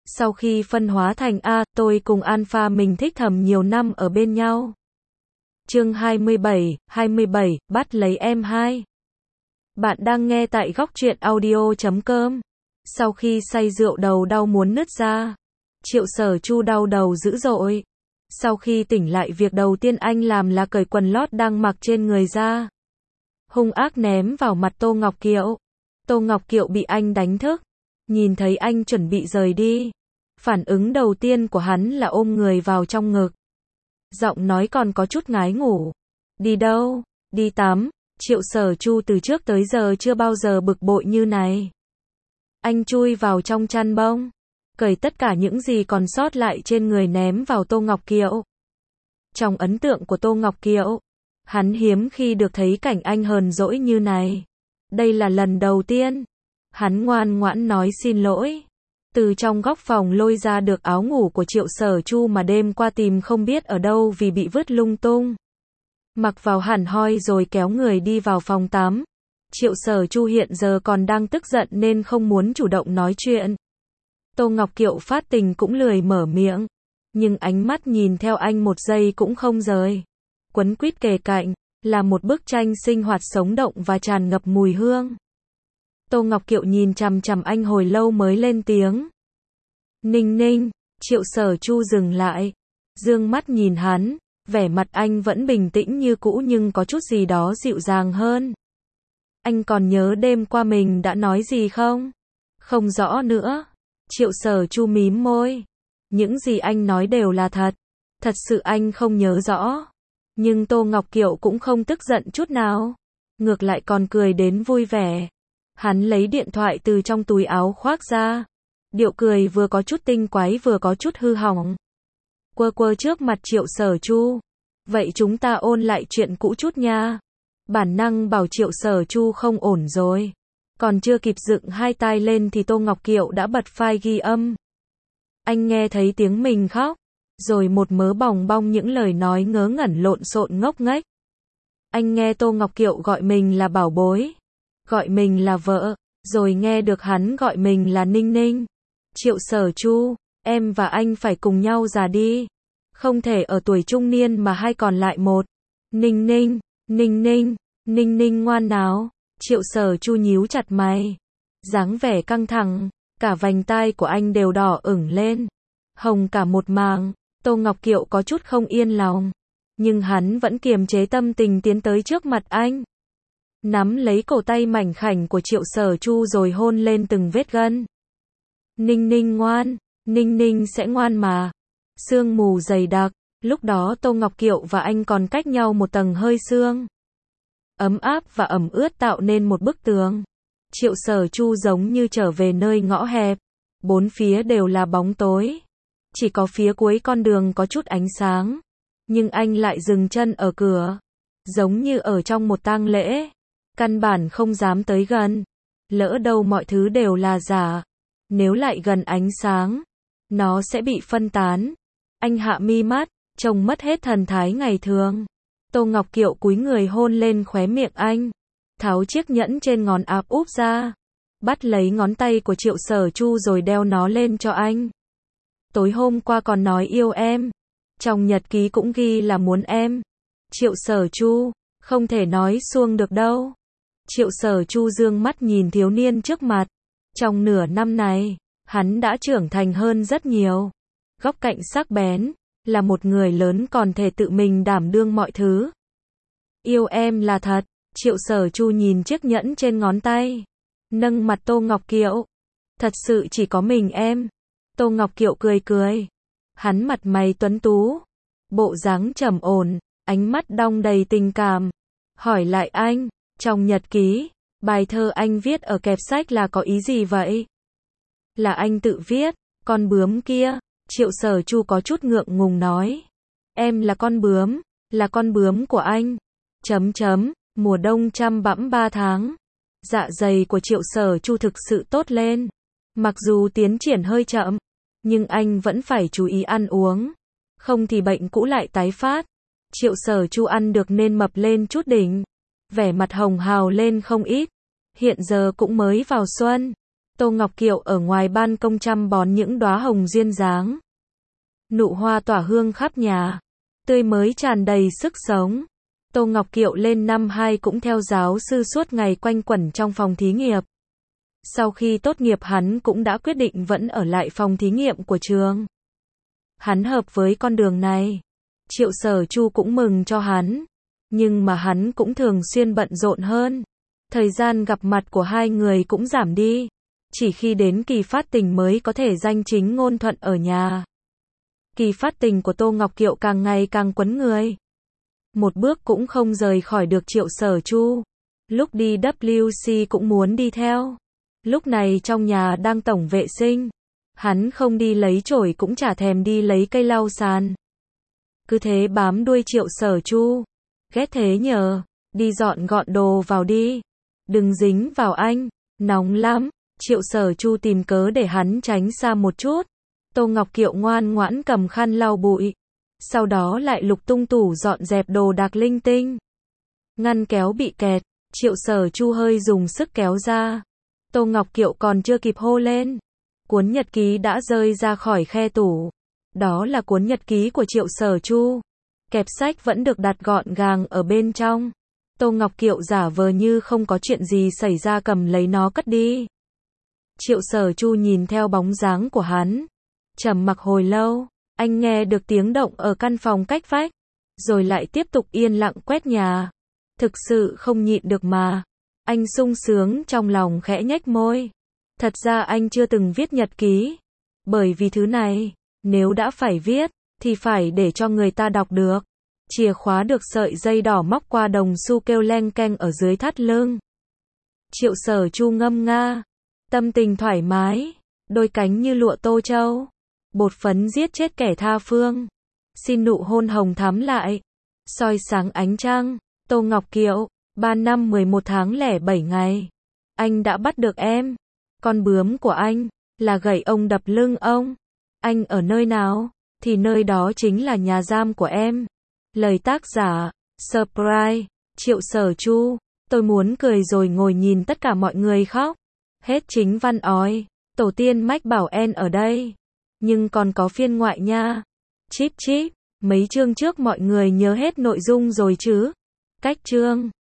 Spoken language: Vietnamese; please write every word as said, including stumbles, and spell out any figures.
Sau khi phân hóa thành A, tôi cùng alpha mình thích thầm nhiều năm ở bên nhau. Chương hai mươi bảy, hai mươi bảy, bắt lấy em hai. Bạn đang nghe tại góc truyện audio chấm com. Sau khi say rượu đầu đau muốn nứt ra, Triệu Sở Chu đau đầu dữ dội. Sau khi tỉnh lại, việc đầu tiên anh làm là cởi quần lót đang mặc trên người ra, hung ác ném vào mặt Tô Ngọc Kiệu. Tô Ngọc Kiệu bị anh đánh thức, nhìn thấy anh chuẩn bị rời đi, phản ứng đầu tiên của hắn là ôm người vào trong ngực. Giọng nói còn có chút ngái ngủ. Đi đâu? Đi tắm. Triệu Sở Chu từ trước tới giờ chưa bao giờ bực bội như này. Anh chui vào trong chăn bông, cởi tất cả những gì còn sót lại trên người ném vào Tô Ngọc Kiệu. Trong ấn tượng của Tô Ngọc Kiệu, hắn hiếm khi được thấy cảnh anh hờn dỗi như này. Đây là lần đầu tiên. Hắn ngoan ngoãn nói xin lỗi. Từ trong góc phòng lôi ra được áo ngủ của Triệu Sở Chu mà đêm qua tìm không biết ở đâu vì bị vứt lung tung. Mặc vào hẳn hoi rồi kéo người đi vào phòng tắm. Triệu Sở Chu hiện giờ còn đang tức giận nên không muốn chủ động nói chuyện. Tô Ngọc Kiệu phát tình cũng lười mở miệng, nhưng ánh mắt nhìn theo anh một giây cũng không rời. Quấn quýt kề cạnh, là một bức tranh sinh hoạt sống động và tràn ngập mùi hương. Tô Ngọc Kiệu nhìn chằm chằm anh hồi lâu mới lên tiếng. Ninh Ninh. Triệu Sở Chu dừng lại, dương mắt nhìn hắn, vẻ mặt anh vẫn bình tĩnh như cũ nhưng có chút gì đó dịu dàng hơn. Anh còn nhớ đêm qua mình đã nói gì không? Không rõ nữa. Triệu Sở Chu mím môi. Những gì anh nói đều là thật. Thật sự anh không nhớ rõ. Nhưng Tô Ngọc Kiệu cũng không tức giận chút nào. Ngược lại còn cười đến vui vẻ. Hắn lấy điện thoại từ trong túi áo khoác ra. Điệu cười vừa có chút tinh quái vừa có chút hư hỏng. Quơ quơ trước mặt Triệu Sở Chu. Vậy chúng ta ôn lại chuyện cũ chút nha. Bản năng bảo Triệu Sở Chu không ổn rồi. Còn chưa kịp dựng hai tai lên thì Tô Ngọc Kiệu đã bật file ghi âm. Anh nghe thấy tiếng mình khóc, rồi một mớ bòng bong những lời nói ngớ ngẩn lộn xộn ngốc nghếch. Anh nghe Tô Ngọc Kiệu gọi mình là bảo bối, gọi mình là vợ, rồi nghe được hắn gọi mình là Ninh Ninh. Triệu Sở Chu, em và anh phải cùng nhau già đi. Không thể ở tuổi trung niên mà hai còn lại một. Ninh Ninh, Ninh Ninh, Ninh Ninh ngoan nào. Triệu Sở Chu nhíu chặt mày, dáng vẻ căng thẳng, cả vành tai của anh đều đỏ ửng lên, hồng cả một mảng. Tô Ngọc Kiệu có chút không yên lòng, nhưng hắn vẫn kiềm chế tâm tình tiến tới trước mặt anh, nắm lấy cổ tay mảnh khảnh của Triệu Sở Chu rồi hôn lên từng vết gân. Ninh Ninh ngoan, Ninh Ninh sẽ ngoan mà. Sương mù dày đặc, lúc đó Tô Ngọc Kiệu và anh còn cách nhau một tầng hơi sương. Ấm áp và ẩm ướt tạo nên một bức tường. Triệu Sở Chu giống như trở về nơi ngõ hẹp. Bốn phía đều là bóng tối. Chỉ có phía cuối con đường có chút ánh sáng. Nhưng anh lại dừng chân ở cửa. Giống như ở trong một tang lễ. Căn bản không dám tới gần. Lỡ đâu mọi thứ đều là giả. Nếu lại gần ánh sáng, nó sẽ bị phân tán. Anh hạ mi mắt, trông mất hết thần thái ngày thường. Tô Ngọc Kiệu cúi người hôn lên khóe miệng anh, tháo chiếc nhẫn trên ngón áp úp ra, bắt lấy ngón tay của Triệu Sở Chu rồi đeo nó lên cho anh. Tối hôm qua còn nói yêu em, trong nhật ký cũng ghi là muốn em. Triệu Sở Chu, không thể nói suông được đâu. Triệu Sở Chu dương mắt nhìn thiếu niên trước mặt. Trong nửa năm này, hắn đã trưởng thành hơn rất nhiều. Góc cạnh sắc bén, là một người lớn còn thể tự mình đảm đương mọi thứ. Yêu em là thật. Triệu Sở Chu nhìn chiếc nhẫn trên ngón tay, nâng mặt Tô Ngọc Kiệu. Thật sự chỉ có mình em. Tô Ngọc Kiệu cười cười. Hắn mặt mày tuấn tú, bộ dáng trầm ổn, ánh mắt đong đầy tình cảm. Hỏi lại anh, trong nhật ký, bài thơ anh viết ở kẹp sách là có ý gì vậy? Là anh tự viết, con bướm kia. Triệu Sở Chu có chút ngượng ngùng nói. Em là con bướm, là con bướm của anh. Chấm chấm, mùa đông chăm bẵm ba tháng. Dạ dày của Triệu Sở Chu thực sự tốt lên. Mặc dù tiến triển hơi chậm, nhưng anh vẫn phải chú ý ăn uống. Không thì bệnh cũ lại tái phát. Triệu Sở Chu ăn được nên mập lên chút đỉnh. Vẻ mặt hồng hào lên không ít. Hiện giờ cũng mới vào xuân. Tô Ngọc Kiệu ở ngoài ban công chăm bón những đóa hồng duyên dáng. Nụ hoa tỏa hương khắp nhà, tươi mới tràn đầy sức sống. Tô Ngọc Kiệu lên năm hai cũng theo giáo sư suốt ngày quanh quẩn trong phòng thí nghiệm. Sau khi tốt nghiệp hắn cũng đã quyết định vẫn ở lại phòng thí nghiệm của trường. Hắn hợp với con đường này. Triệu Sở Chu cũng mừng cho hắn. Nhưng mà hắn cũng thường xuyên bận rộn hơn. Thời gian gặp mặt của hai người cũng giảm đi. Chỉ khi đến kỳ phát tình mới có thể danh chính ngôn thuận ở nhà. Kỳ phát tình của Tô Ngọc Kiệu càng ngày càng quấn người. Một bước cũng không rời khỏi được Triệu Sở Chu. Lúc đi W C cũng muốn đi theo. Lúc này trong nhà đang tổng vệ sinh. Hắn không đi lấy chổi cũng chả thèm đi lấy cây lau sàn. Cứ thế bám đuôi Triệu Sở Chu. Ghét thế nhờ, đi dọn gọn đồ vào đi. Đừng dính vào anh, nóng lắm. Triệu Sở Chu tìm cớ để hắn tránh xa một chút. Tô Ngọc Kiệu ngoan ngoãn cầm khăn lau bụi. Sau đó lại lục tung tủ dọn dẹp đồ đạc linh tinh. Ngăn kéo bị kẹt, Triệu Sở Chu hơi dùng sức kéo ra. Tô Ngọc Kiệu còn chưa kịp hô lên. Cuốn nhật ký đã rơi ra khỏi khe tủ. Đó là cuốn nhật ký của Triệu Sở Chu. Kẹp sách vẫn được đặt gọn gàng ở bên trong. Tô Ngọc Kiệu giả vờ như không có chuyện gì xảy ra cầm lấy nó cất đi. Triệu Sở Chu nhìn theo bóng dáng của hắn. Trầm mặc hồi lâu, anh nghe được tiếng động ở căn phòng cách vách. Rồi lại tiếp tục yên lặng quét nhà. Thực sự không nhịn được mà. Anh sung sướng trong lòng khẽ nhếch môi. Thật ra anh chưa từng viết nhật ký. Bởi vì thứ này, nếu đã phải viết, thì phải để cho người ta đọc được. Chìa khóa được sợi dây đỏ móc qua đồng xu kêu leng keng ở dưới thắt lưng. Triệu Sở Chu ngâm nga. Tâm tình thoải mái. Đôi cánh như lụa tô châu. Bột phấn giết chết kẻ tha phương. Xin nụ hôn hồng thắm lại. Soi sáng ánh trăng. Tô Ngọc Kiệu. Ba năm mười một tháng lẻ bảy ngày. Anh đã bắt được em. Con bướm của anh. Là gậy ông đập lưng ông. Anh ở nơi nào? Thì nơi đó chính là nhà giam của em. Lời tác giả. Surprise. Triệu Sở Chu. Tôi muốn cười rồi ngồi nhìn tất cả mọi người khóc. Hết chính văn ói. Tổ tiên mách bảo en ở đây. Nhưng còn có phiên ngoại nha. Chíp chíp. Mấy chương trước mọi người nhớ hết nội dung rồi chứ? Cách chương.